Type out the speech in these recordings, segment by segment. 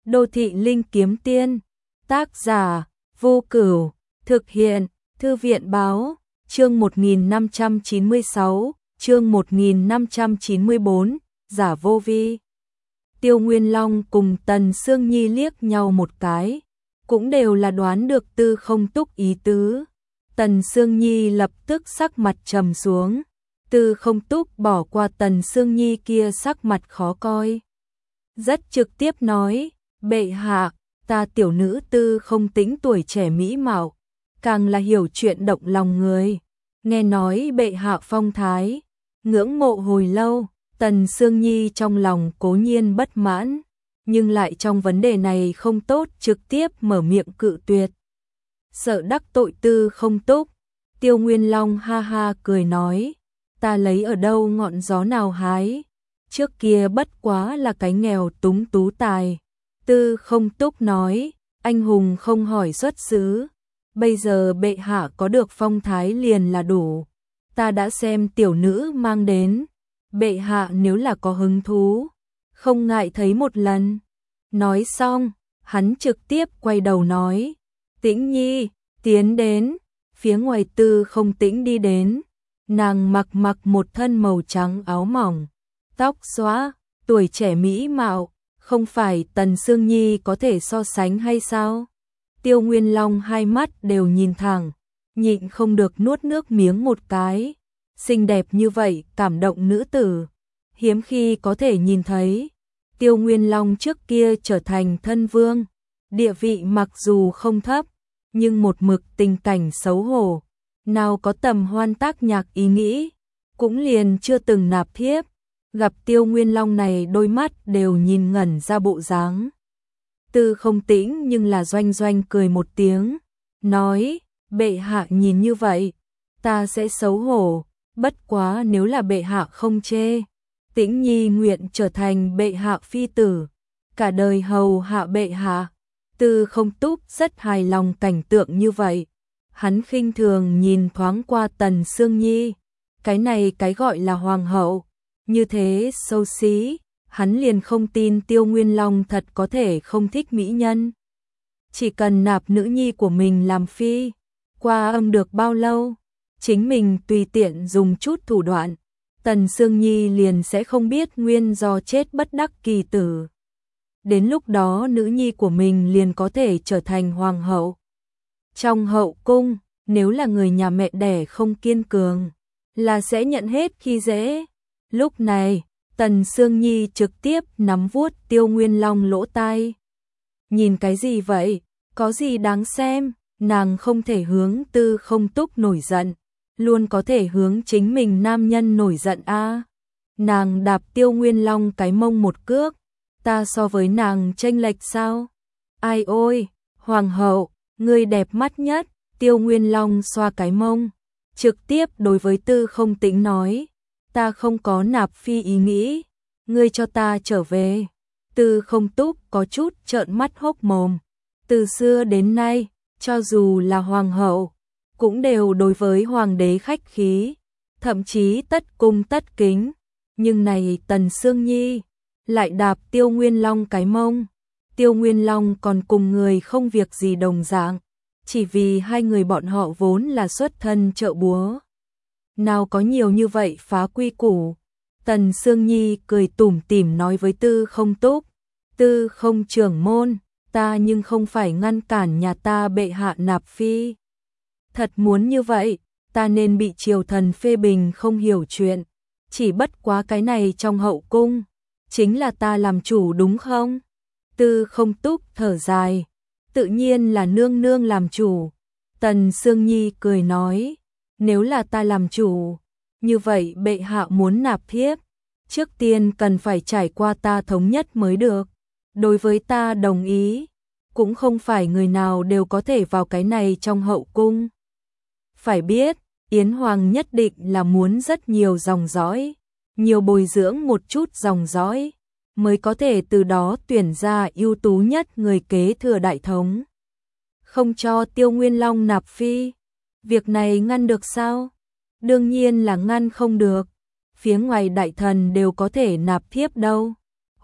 Đô thị linh kiếm tiên, tác giả, Vô Cửu, thực hiện, Thư viện báo, chương 1596, chương 1594, giả vô vi. Tiêu Nguyên Long cùng Tần Sương Nhi liếc nhau một cái, cũng đều là đoán được Tư Không Túc ý tứ. Tần Sương Nhi lập tức sắc mặt trầm xuống, Tư Không Túc bỏ qua Tần Sương Nhi kia sắc mặt khó coi. Rất trực tiếp nói, bệ hạ, ta tiểu nữ Tư Không Tĩnh tuổi trẻ mỹ mạo, càng là hiểu chuyện động lòng người. Nghe nói bệ hạ phong thái, ngưỡng mộ hồi lâu, Tần Sương Nhi trong lòng cố nhiên bất mãn, nhưng lại trong vấn đề này không tốt trực tiếp mở miệng cự tuyệt. Sợ đắc tội Tư Không Túc, Tiêu Nguyên Long ha ha cười nói, ta lấy ở đâu ngọn gió nào hái, trước kia bất quá là cái nghèo túng tú tài. Tư Không Túc nói, anh hùng không hỏi xuất xứ, bây giờ bệ hạ có được phong thái liền là đủ, ta đã xem tiểu nữ mang đến, bệ hạ nếu là có hứng thú, không ngại thấy một lần. Nói xong, hắn trực tiếp quay đầu nói, Tĩnh Nhi, tiến đến, phía ngoài Tư Không Tĩnh đi đến, nàng mặc một thân màu trắng áo mỏng, tóc xõa, tuổi trẻ mỹ mạo, không phải Tần Sương Nhi có thể so sánh hay sao? Tiêu Nguyên Long hai mắt đều nhìn thẳng, nhịn không được nuốt nước miếng một cái, xinh đẹp như vậy cảm động nữ tử, hiếm khi có thể nhìn thấy. Tiêu Nguyên Long trước kia trở thành thân vương, địa vị mặc dù không thấp, nhưng một mực tình cảnh xấu hổ, nào có tầm hoan tác nhạc ý nghĩ, cũng liền chưa từng nạp thiếp. Gặp Tiêu Nguyên Long này đôi mắt đều nhìn ngẩn ra bộ dáng. Tư Không Tĩnh nhưng là doanh doanh cười một tiếng, nói, bệ hạ nhìn như vậy, ta sẽ xấu hổ, bất quá nếu là bệ hạ không chê, Tĩnh Nhi nguyện trở thành bệ hạ phi tử, cả đời hầu hạ bệ hạ. Tư Không Túc rất hài lòng cảnh tượng như vậy, hắn khinh thường nhìn thoáng qua Tần Sương Nhi, cái này cái gọi là hoàng hậu, như thế xấu xí, hắn liền không tin Tiêu Nguyên Long thật có thể không thích mỹ nhân. Chỉ cần nạp nữ nhi của mình làm phi, qua âm được bao lâu, chính mình tùy tiện dùng chút thủ đoạn, Tần Sương Nhi liền sẽ không biết nguyên do chết bất đắc kỳ tử. Đến lúc đó nữ nhi của mình liền có thể trở thành hoàng hậu. Trong hậu cung, nếu là người nhà mẹ đẻ không kiên cường, là sẽ nhận hết khi dễ. Lúc này, Tần Sương Nhi trực tiếp nắm vuốt Tiêu Nguyên Long lỗ tai. Nhìn cái gì vậy? Có gì đáng xem? Nàng không thể hướng Tư Không Túc nổi giận, luôn có thể hướng chính mình nam nhân nổi giận a. Nàng đạp Tiêu Nguyên Long cái mông một cước, ta so với nàng chênh lệch sao? Ai ôi, hoàng hậu, ngươi đẹp mắt nhất. Tiêu Nguyên Long xoa cái mông, trực tiếp đối với Tư Không Tĩnh nói, ta không có nạp phi ý nghĩ, ngươi cho ta trở về. Tư Không Túc có chút trợn mắt hốc mồm, từ xưa đến nay, cho dù là hoàng hậu, cũng đều đối với hoàng đế khách khí, thậm chí tất cung tất kính, nhưng này Tần Sương Nhi lại đạp Tiêu Nguyên Long cái mông. Tiêu Nguyên Long còn cùng người không việc gì đồng dạng, chỉ vì hai người bọn họ vốn là xuất thân chợ búa. Nào có nhiều như vậy phá quy củ. Tần Sương Nhi cười tủm tỉm nói với Tư Không Túc, Tư Không trưởng môn, ta nhưng không phải ngăn cản nhà ta bệ hạ nạp phi. Thật muốn như vậy, ta nên bị triều thần phê bình không hiểu chuyện, chỉ bất quá cái này trong hậu cung, chính là ta làm chủ đúng không? Tư Không Túc thở dài, tự nhiên là nương nương làm chủ. Tần Sương Nhi cười nói, nếu là ta làm chủ, như vậy bệ hạ muốn nạp thiếp, trước tiên cần phải trải qua ta thống nhất mới được. Đối với ta đồng ý, cũng không phải người nào đều có thể vào cái này trong hậu cung. Phải biết, Yến Hoàng nhất định là muốn rất nhiều dòng dõi, nhiều bồi dưỡng một chút dòng dõi, mới có thể từ đó tuyển ra ưu tú nhất người kế thừa đại thống. Không cho Tiêu Nguyên Long nạp phi, việc này ngăn được sao? Đương nhiên là ngăn không được, phía ngoài đại thần đều có thể nạp thiếp đâu.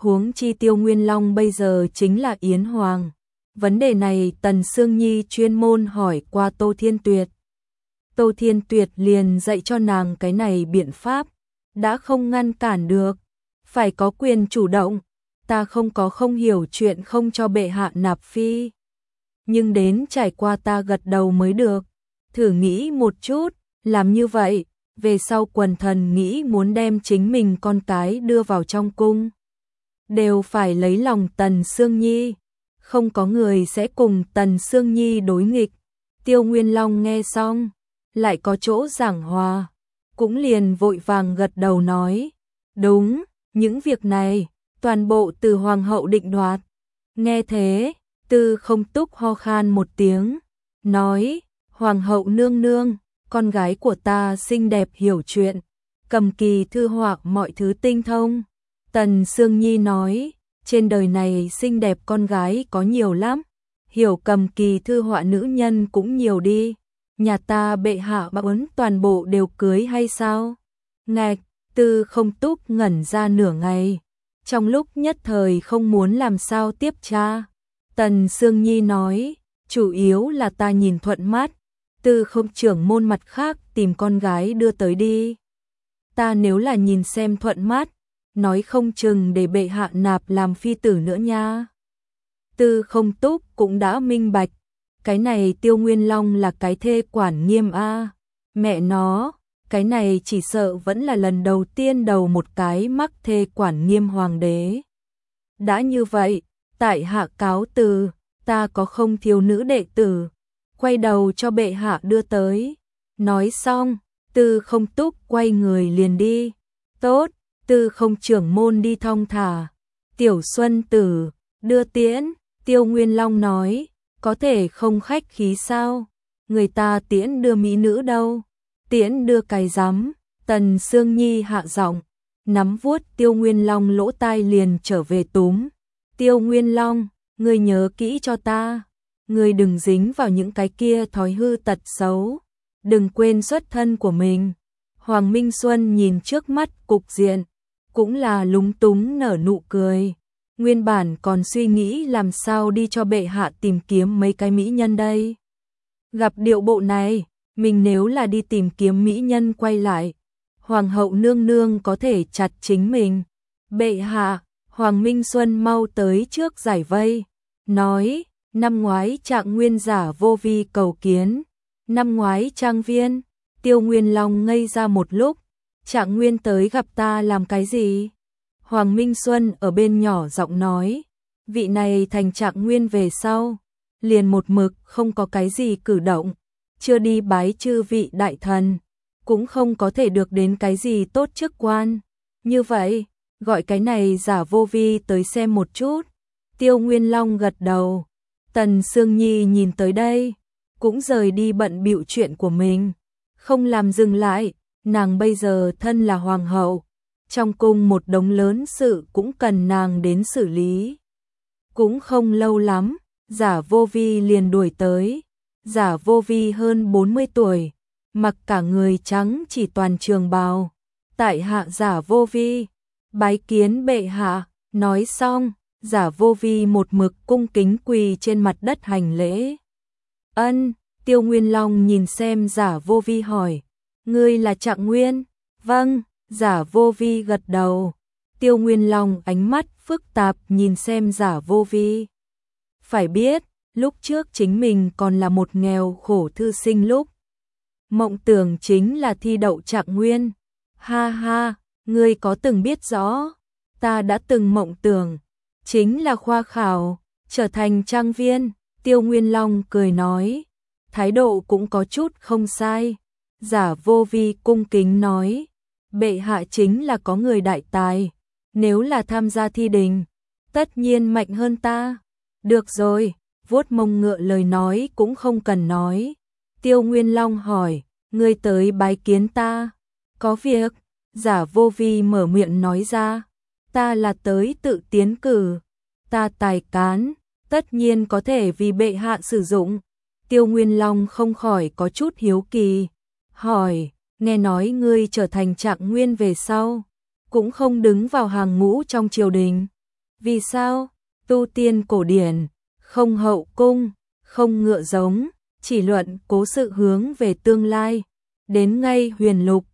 Huống chi Tiêu Nguyên Long bây giờ chính là Yến Hoàng. Vấn đề này Tần Sương Nhi chuyên môn hỏi qua Tô Thiên Tuyệt. Tô Thiên Tuyệt liền dạy cho nàng cái này biện pháp, đã không ngăn cản được, phải có quyền chủ động. Ta không hiểu chuyện không cho bệ hạ nạp phi, nhưng đến trải qua ta gật đầu mới được. Thử nghĩ một chút, làm như vậy, về sau quần thần nghĩ muốn đem chính mình con cái đưa vào trong cung, đều phải lấy lòng Tần Sương Nhi, không có người sẽ cùng Tần Sương Nhi đối nghịch. Tiêu Nguyên Long nghe xong, lại có chỗ giảng hòa, cũng liền vội vàng gật đầu nói, đúng, những việc này, toàn bộ từ Hoàng hậu định đoạt. Nghe thế, Tư Không Túc ho khan một tiếng, nói, Hoàng hậu nương nương, con gái của ta xinh đẹp hiểu chuyện, cầm kỳ thư họa mọi thứ tinh thông. Tần Sương Nhi nói, trên đời này xinh đẹp con gái có nhiều lắm, hiểu cầm kỳ thư họa nữ nhân cũng nhiều đi. Nhà ta bệ hạ bảo ấn toàn bộ đều cưới hay sao? Ngạch, Tư Không Túc ngẩn ra nửa ngày, trong lúc nhất thời không muốn làm sao tiếp tra. Tần Sương Nhi nói, chủ yếu là ta nhìn thuận mắt, Tư không trưởng môn mặt khác tìm con gái đưa tới đi. Ta nếu là nhìn xem thuận mắt, nói không chừng để bệ hạ nạp làm phi tử nữa nha. Tư Không Túc cũng đã minh bạch, cái này Tiêu Nguyên Long là cái thê quản nghiêm a. Mẹ nó, cái này chỉ sợ vẫn là lần đầu tiên đầu một cái mắc thê quản nghiêm hoàng đế. Đã như vậy, tại hạ cáo từ, ta có không thiếu nữ đệ tử, quay đầu cho bệ hạ đưa tới. Nói xong, Tư Không Túc quay người liền đi. Tốt, Tư không trưởng môn đi thong thả. Tiểu Xuân Tử, đưa tiễn. Tiêu Nguyên Long nói, có thể không khách khí sao? Người ta tiễn đưa mỹ nữ đâu? Tiễn đưa cái rắm. Tần Sương Nhi hạ giọng, nắm vuốt Tiêu Nguyên Long lỗ tai liền trở về túm. Tiêu Nguyên Long, ngươi nhớ kỹ cho ta, ngươi đừng dính vào những cái kia thói hư tật xấu, đừng quên xuất thân của mình. Hoàng Minh Xuân nhìn trước mắt cục diện, cũng là lúng túng nở nụ cười. Nguyên bản còn suy nghĩ làm sao đi cho bệ hạ tìm kiếm mấy cái mỹ nhân đây. Gặp điệu bộ này, mình nếu là đi tìm kiếm mỹ nhân quay lại, Hoàng hậu nương nương có thể chặt chính mình. Bệ hạ, Hoàng Minh Xuân mau tới trước giải vây, nói, năm ngoái Trạng Nguyên giả vô vi cầu kiến. Năm ngoái trang viên, Tiêu Nguyên Long ngây ra một lúc, Trạng Nguyên tới gặp ta làm cái gì? Hoàng Minh Xuân ở bên nhỏ giọng nói, vị này thành Trạng Nguyên về sau, liền một mực không có cái gì cử động, chưa đi bái chư vị đại thần, cũng không có thể được đến cái gì tốt chức quan. Như vậy, gọi cái này giả vô vi tới xem một chút. Tiêu Nguyên Long gật đầu. Tần Sương Nhi nhìn tới đây, cũng rời đi bận bịu chuyện của mình, không làm dừng lại. Nàng bây giờ thân là hoàng hậu, trong cung một đống lớn sự cũng cần nàng đến xử lý. Cũng không lâu lắm, giả vô vi liền đuổi tới. Giả vô vi hơn 40 tuổi, mặc cả người trắng chỉ toàn trường bào. Tại hạ giả vô vi, bái kiến bệ hạ. Nói xong, giả vô vi một mực cung kính quỳ trên mặt đất hành lễ. Ân, Tiêu Nguyên Long nhìn xem giả vô vi hỏi, ngươi là Trạng Nguyên? Vâng, giả vô vi gật đầu. Tiêu Nguyên Long ánh mắt phức tạp nhìn xem giả vô vi. Phải biết, lúc trước chính mình còn là một nghèo khổ thư sinh lúc. Mộng tưởng chính là thi đậu Trạng Nguyên. Ha ha, ngươi có từng biết rõ, ta đã từng mộng tưởng, chính là khoa khảo, trở thành trang viên. Tiêu Nguyên Long cười nói, thái độ cũng có chút không sai. Giả vô vi cung kính nói, bệ hạ chính là có người đại tài, nếu là tham gia thi đình, tất nhiên mạnh hơn ta. Được rồi, vuốt mông ngựa lời nói cũng không cần nói. Tiêu Nguyên Long hỏi, ngươi tới bái kiến ta, có việc? Giả vô vi mở miệng nói ra, ta là tới tự tiến cử, ta tài cán, tất nhiên có thể vì bệ hạ sử dụng. Tiêu Nguyên Long không khỏi có chút hiếu kỳ, hỏi, nghe nói ngươi trở thành Trạng Nguyên về sau, cũng không đứng vào hàng ngũ trong triều đình, Vì sao? Tu tiên cổ điển, không hậu cung, không ngựa giống, chỉ luận cố sự hướng về tương lai. Đến ngay huyền lục,